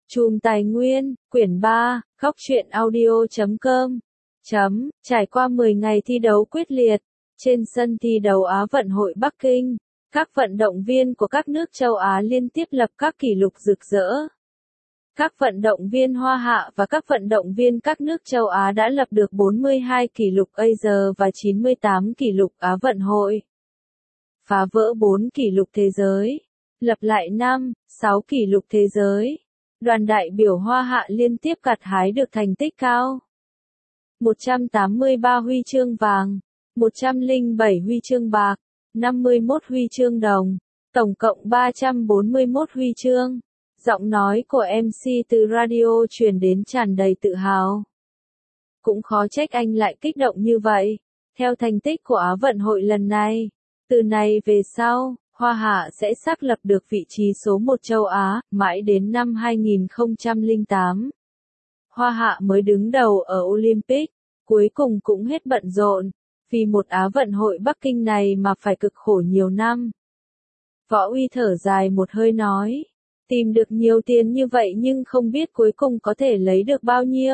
Chùm Tài Nguyên, quyển 3, góc truyện audio.com. Trải qua 10 ngày thi đấu quyết liệt, trên sân thi đấu Á vận hội Bắc Kinh, các vận động viên của các nước châu Á liên tiếp lập các kỷ lục rực rỡ. Các vận động viên Hoa Hạ và các vận động viên các nước châu Á đã lập được 42 kỷ lục Asia và 98 kỷ lục Á vận hội. Phá vỡ 4 kỷ lục thế giới, lập lại 5, 6 kỷ lục thế giới. Đoàn đại biểu Hoa Hạ liên tiếp gặt hái được thành tích cao. 183 huy chương vàng, 107 huy chương bạc, 51 huy chương đồng, tổng cộng 341 huy chương. Giọng nói của MC từ radio truyền đến tràn đầy tự hào. Cũng khó trách anh lại kích động như vậy. Theo thành tích của Á vận hội lần này, từ này về sau, Hoa Hạ sẽ xác lập được vị trí số 1 châu Á, mãi đến năm 2008. Hoa Hạ mới đứng đầu ở Olympic, cuối cùng cũng hết bận rộn, vì một Á vận hội Bắc Kinh này mà phải cực khổ nhiều năm. Võ Uy thở dài một hơi nói, tìm được nhiều tiền như vậy nhưng không biết cuối cùng có thể lấy được bao nhiêu.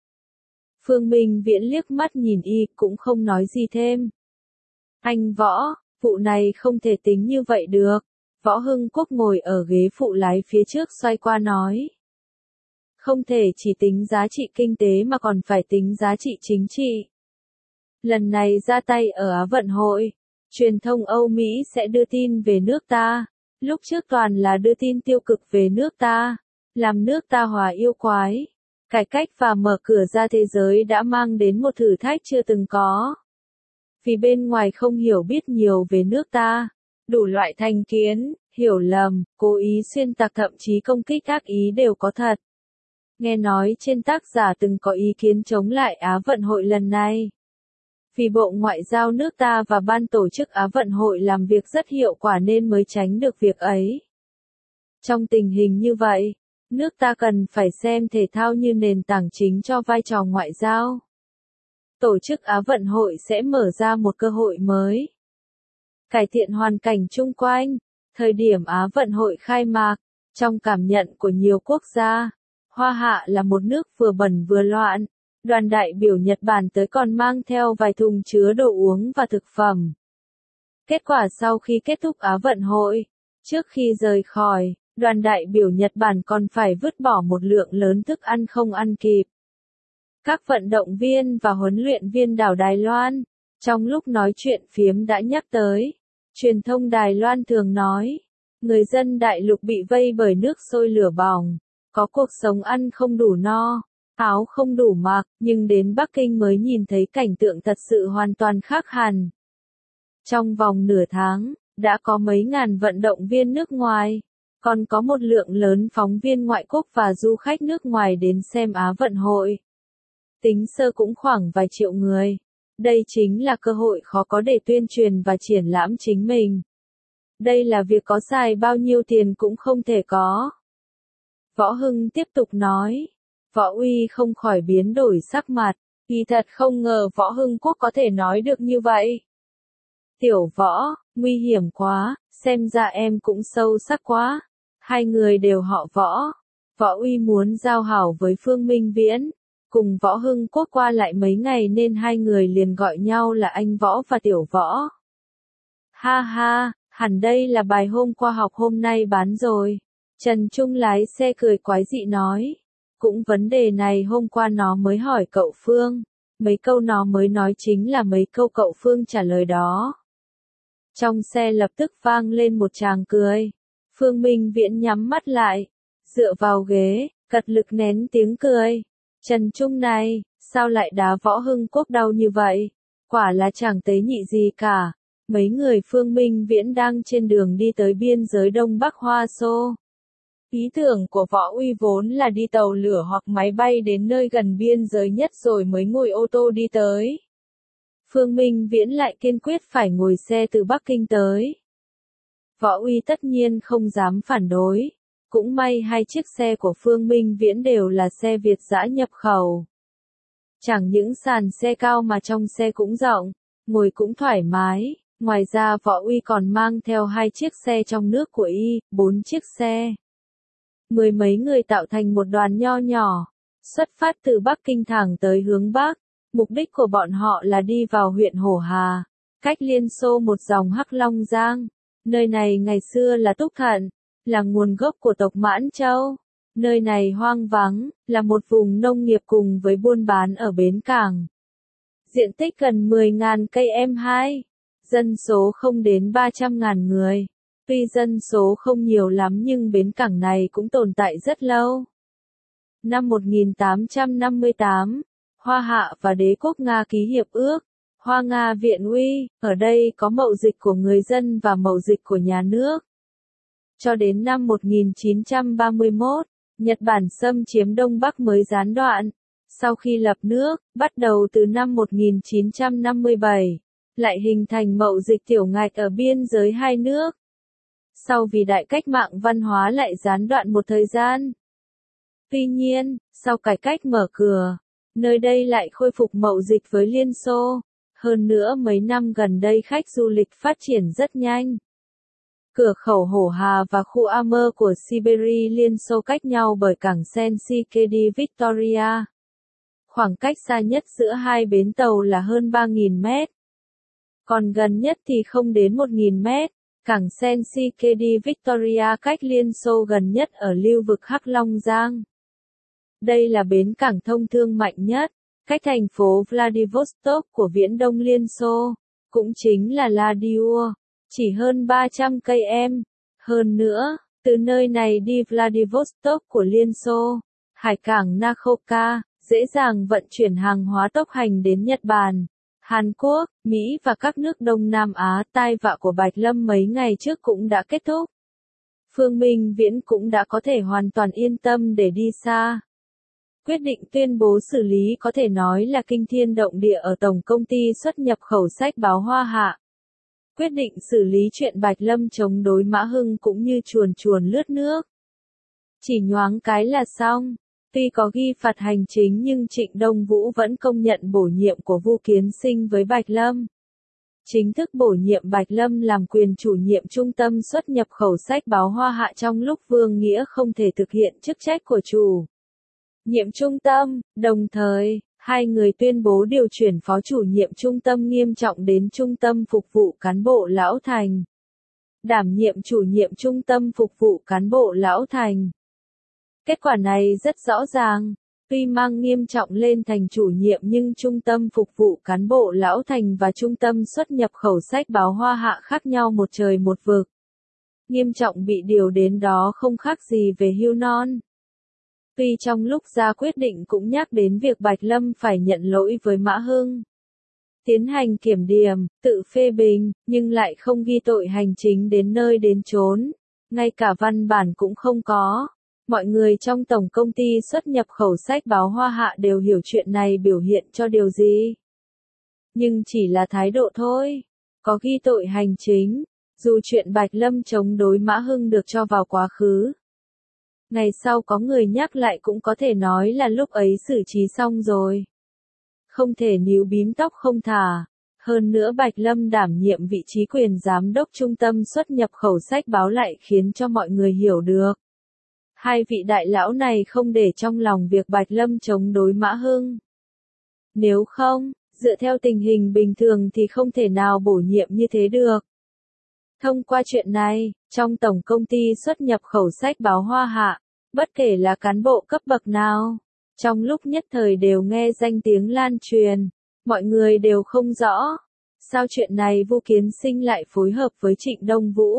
Phương Minh Viễn liếc mắt nhìn y cũng không nói gì thêm. Anh Võ, vụ này không thể tính như vậy được. Võ Hưng Quốc ngồi ở ghế phụ lái phía trước xoay qua nói. Không thể chỉ tính giá trị kinh tế mà còn phải tính giá trị chính trị. Lần này ra tay ở Á vận hội, truyền thông Âu Mỹ sẽ đưa tin về nước ta. Lúc trước toàn là đưa tin tiêu cực về nước ta, làm nước ta hòa yêu quái. Cải cách và mở cửa ra thế giới đã mang đến một thử thách chưa từng có. Vì bên ngoài không hiểu biết nhiều về nước ta, đủ loại thành kiến, hiểu lầm, cố ý xuyên tạc thậm chí công kích ác ý đều có thật. Nghe nói trên tác giả từng có ý kiến chống lại Á vận hội lần này. Vì Bộ Ngoại giao nước ta và ban tổ chức Á vận hội làm việc rất hiệu quả nên mới tránh được việc ấy. Trong tình hình như vậy, nước ta cần phải xem thể thao như nền tảng chính cho vai trò ngoại giao. Tổ chức Á vận hội sẽ mở ra một cơ hội mới. Cải thiện hoàn cảnh chung quanh. Thời điểm Á vận hội khai mạc, trong cảm nhận của nhiều quốc gia, Hoa Hạ là một nước vừa bẩn vừa loạn. Đoàn đại biểu Nhật Bản tới còn mang theo vài thùng chứa đồ uống và thực phẩm. Kết quả sau khi kết thúc Á vận hội, trước khi rời khỏi, đoàn đại biểu Nhật Bản còn phải vứt bỏ một lượng lớn thức ăn không ăn kịp. Các vận động viên và huấn luyện viên đảo Đài Loan, trong lúc nói chuyện phiếm đã nhắc tới. Truyền thông Đài Loan thường nói, người dân đại lục bị vây bởi nước sôi lửa bỏng, có cuộc sống ăn không đủ no, áo không đủ mặc, nhưng đến Bắc Kinh mới nhìn thấy cảnh tượng thật sự hoàn toàn khác hẳn. Trong vòng nửa tháng, đã có mấy ngàn vận động viên nước ngoài, còn có một lượng lớn phóng viên ngoại quốc và du khách nước ngoài đến xem Á vận hội. Tính sơ cũng khoảng vài triệu người. Đây chính là cơ hội khó có để tuyên truyền và triển lãm chính mình. Đây là việc có xài bao nhiêu tiền cũng không thể có. Võ Hưng tiếp tục nói. Võ Uy không khỏi biến đổi sắc mặt. Kỳ thật không ngờ Võ Hưng Quốc có thể nói được như vậy. Tiểu Võ, nguy hiểm quá, xem ra em cũng sâu sắc quá. Hai người đều họ Võ. Võ Uy muốn giao hảo với Phương Minh Viễn. Cùng Võ Hưng Quốc qua lại mấy ngày nên hai người liền gọi nhau là anh Võ và Tiểu Võ. Ha ha, hẳn đây là bài hôm qua học hôm nay bán rồi. Trần Trung lái xe cười quái dị nói. Cũng vấn đề này hôm qua nó mới hỏi cậu Phương. Mấy câu nó mới nói chính là mấy câu cậu Phương trả lời đó. Trong xe lập tức vang lên một tràng cười. Phương Minh Viễn nhắm mắt lại, dựa vào ghế, cật lực nén tiếng cười. Trần Trung này, sao lại đá Võ Hưng Quốc đau như vậy? Quả là chẳng tế nhị gì cả. Mấy người Phương Minh Viễn đang trên đường đi tới biên giới Đông Bắc Hoa Xô. Ý tưởng của Võ Uy vốn là đi tàu lửa hoặc máy bay đến nơi gần biên giới nhất rồi mới ngồi ô tô đi tới. Phương Minh Viễn lại kiên quyết phải ngồi xe từ Bắc Kinh tới. Võ Uy tất nhiên không dám phản đối. Cũng may hai chiếc xe của Phương Minh Viễn đều là xe Việt dã nhập khẩu. Chẳng những sàn xe cao mà trong xe cũng rộng, ngồi cũng thoải mái. Ngoài ra Võ Uy còn mang theo hai chiếc xe trong nước của y, 4 chiếc xe. Mười mấy người tạo thành một đoàn nho nhỏ, xuất phát từ Bắc Kinh thẳng tới hướng Bắc. Mục đích của bọn họ là đi vào huyện Hổ Hà, cách Liên Xô một dòng Hắc Long Giang. Nơi này ngày xưa là Túc Thận, là nguồn gốc của tộc Mãn Châu. Nơi này hoang vắng, là một vùng nông nghiệp cùng với buôn bán ở bến cảng. Diện tích gần 10.000 cây m2, dân số không đến 300.000 người. Tuy dân số không nhiều lắm nhưng bến cảng này cũng tồn tại rất lâu. Năm 1858, Hoa Hạ và Đế quốc Nga ký hiệp ước, Hoa Nga Viện Uy, ở đây có mậu dịch của người dân và mậu dịch của nhà nước. Cho đến năm 1931, Nhật Bản xâm chiếm Đông Bắc mới gián đoạn. Sau khi lập nước, bắt đầu từ năm 1957, lại hình thành mậu dịch tiểu ngạch ở biên giới hai nước. Sau vì đại cách mạng văn hóa lại gián đoạn một thời gian. Tuy nhiên, sau cải cách mở cửa, nơi đây lại khôi phục mậu dịch với Liên Xô. Hơn nữa mấy năm gần đây khách du lịch phát triển rất nhanh. Cửa khẩu Hổ Hà và khu Amur của Siberia Liên Xô cách nhau bởi cảng Sensikhedy Victoria. Khoảng cách xa nhất giữa hai bến tàu là hơn 3.000 mét. Còn gần nhất thì không đến 1.000 mét. Cảng Sensikhedy Victoria cách Liên Xô gần nhất ở lưu vực Hắc Long Giang. Đây là bến cảng thông thương mạnh nhất, cách thành phố Vladivostok của Viễn Đông Liên Xô, cũng chính là Vladimir, chỉ hơn 300 cây em. Hơn nữa, từ nơi này đi Vladivostok của Liên Xô, hải cảng Nakhoka, dễ dàng vận chuyển hàng hóa tốc hành đến Nhật Bản, Hàn Quốc, Mỹ và các nước Đông Nam Á. Tai vạ của Bạch Lâm mấy ngày trước cũng đã kết thúc. Phương Minh Viễn cũng đã có thể hoàn toàn yên tâm để đi xa. Quyết định tuyên bố xử lý có thể nói là kinh thiên động địa ở Tổng công ty xuất nhập khẩu sách báo Hoa Hạ. Quyết định xử lý chuyện Bạch Lâm chống đối Mã Hưng cũng như chuồn chuồn lướt nước. Chỉ nhoáng cái là xong. Tuy có ghi phạt hành chính nhưng Trịnh Đông Vũ vẫn công nhận bổ nhiệm của Vu Kiến Sinh với Bạch Lâm. Chính thức bổ nhiệm Bạch Lâm làm quyền chủ nhiệm trung tâm xuất nhập khẩu sách báo Hoa Hạ trong lúc Vương Nghĩa không thể thực hiện chức trách của chủ nhiệm trung tâm. Đồng thời, hai người tuyên bố điều chuyển phó chủ nhiệm trung tâm Nghiêm Trọng đến trung tâm phục vụ cán bộ Lão Thành. Đảm nhiệm chủ nhiệm trung tâm phục vụ cán bộ Lão Thành. Kết quả này rất rõ ràng, tuy mang Nghiêm Trọng lên thành chủ nhiệm nhưng trung tâm phục vụ cán bộ Lão Thành và trung tâm xuất nhập khẩu sách báo Hoa Hạ khác nhau một trời một vực. Nghiêm Trọng bị điều đến đó không khác gì về hưu non. Tuy trong lúc ra quyết định cũng nhắc đến việc Bạch Lâm phải nhận lỗi với Mã Hưng. Tiến hành kiểm điểm, tự phê bình, nhưng lại không ghi tội hành chính đến nơi đến chốn. Ngay cả văn bản cũng không có. Mọi người trong tổng công ty xuất nhập khẩu sách báo Hoa Hạ đều hiểu chuyện này biểu hiện cho điều gì. Nhưng chỉ là thái độ thôi. Có ghi tội hành chính, dù chuyện Bạch Lâm chống đối Mã Hưng được cho vào quá khứ. Ngày sau có người nhắc lại cũng có thể nói là lúc ấy xử trí xong rồi. Không thể níu bím tóc không thả. Hơn nữa Bạch Lâm đảm nhiệm vị trí quyền giám đốc trung tâm xuất nhập khẩu sách báo lại khiến cho mọi người hiểu được. Hai vị đại lão này không để trong lòng việc Bạch Lâm chống đối Mã Hưng. Nếu không, dựa theo tình hình bình thường thì không thể nào bổ nhiệm như thế được. Thông qua chuyện này, trong tổng công ty xuất nhập khẩu sách báo Hoa Hạ, bất kể là cán bộ cấp bậc nào, trong lúc nhất thời đều nghe danh tiếng lan truyền, mọi người đều không rõ. Sao chuyện này Vu Kiến Sinh lại phối hợp với Trịnh Đông Vũ?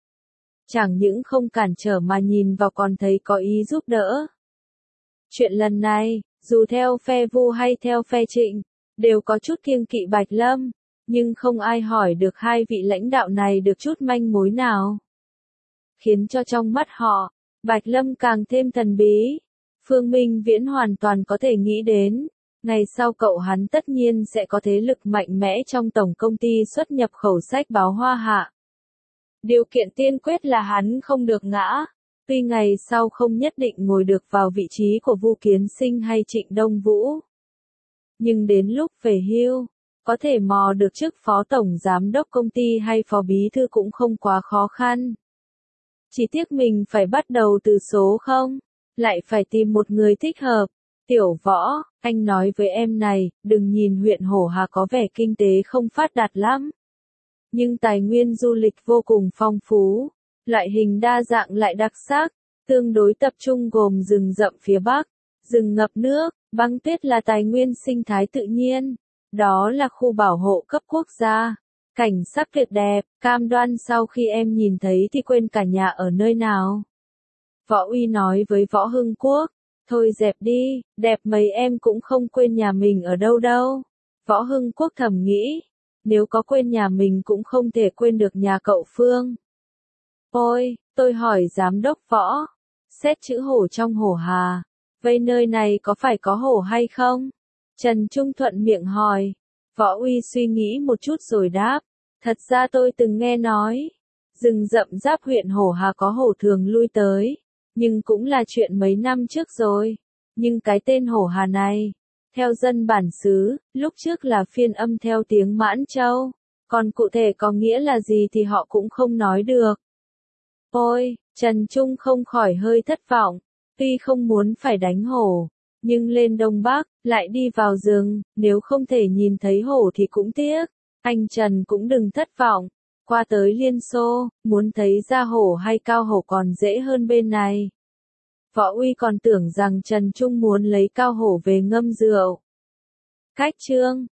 Chẳng những không cản trở mà nhìn vào còn thấy có ý giúp đỡ. Chuyện lần này, dù theo phe Vu hay theo phe Trịnh, đều có chút kiêng kỵ Bạch Lâm, nhưng không ai hỏi được hai vị lãnh đạo này được chút manh mối nào. Khiến cho trong mắt họ, Bạch Lâm càng thêm thần bí. Phương Minh Viễn hoàn toàn có thể nghĩ đến, ngày sau cậu hắn tất nhiên sẽ có thế lực mạnh mẽ trong tổng công ty xuất nhập khẩu sách báo Hoa Hạ. Điều kiện tiên quyết là hắn không được ngã, tuy ngày sau không nhất định ngồi được vào vị trí của Vu Kiến Sinh hay Trịnh Đông Vũ. Nhưng đến lúc về hưu, có thể mò được chức phó tổng giám đốc công ty hay phó bí thư cũng không quá khó khăn. Chỉ tiếc mình phải bắt đầu từ số 0, lại phải tìm một người thích hợp. Tiểu Võ, anh nói với em này, đừng nhìn huyện Hổ Hà có vẻ kinh tế không phát đạt lắm. Nhưng tài nguyên du lịch vô cùng phong phú, loại hình đa dạng lại đặc sắc, tương đối tập trung gồm rừng rậm phía Bắc, rừng ngập nước, băng tuyết là tài nguyên sinh thái tự nhiên. Đó là khu bảo hộ cấp quốc gia. Cảnh sắc tuyệt đẹp, cam đoan sau khi em nhìn thấy thì quên cả nhà ở nơi nào. Võ Uy nói với Võ Hưng Quốc, thôi dẹp đi, đẹp mấy em cũng không quên nhà mình ở đâu đâu. Võ Hưng Quốc thầm nghĩ, nếu có quên nhà mình cũng không thể quên được nhà cậu Phương. Ôi, tôi hỏi giám đốc Võ, xét chữ hổ trong Hổ Hà, vậy nơi này có phải có hổ hay không? Trần Trung thuận miệng hỏi. Võ Uy suy nghĩ một chút rồi đáp, thật ra tôi từng nghe nói, rừng rậm giáp huyện Hổ Hà có hổ thường lui tới, nhưng cũng là chuyện mấy năm trước rồi. Nhưng cái tên Hổ Hà này, theo dân bản xứ, lúc trước là phiên âm theo tiếng Mãn Châu, còn cụ thể có nghĩa là gì thì họ cũng không nói được. Ôi, Trần Trung không khỏi hơi thất vọng, tuy không muốn phải đánh hổ, nhưng lên Đông Bắc, lại đi vào rừng, nếu không thể nhìn thấy hổ thì cũng tiếc. Anh Trần cũng đừng thất vọng, qua tới Liên Xô, muốn thấy da hổ hay cao hổ còn dễ hơn bên này. Võ Uy còn tưởng rằng Trần Trung muốn lấy cao hổ về ngâm rượu. Khách trương,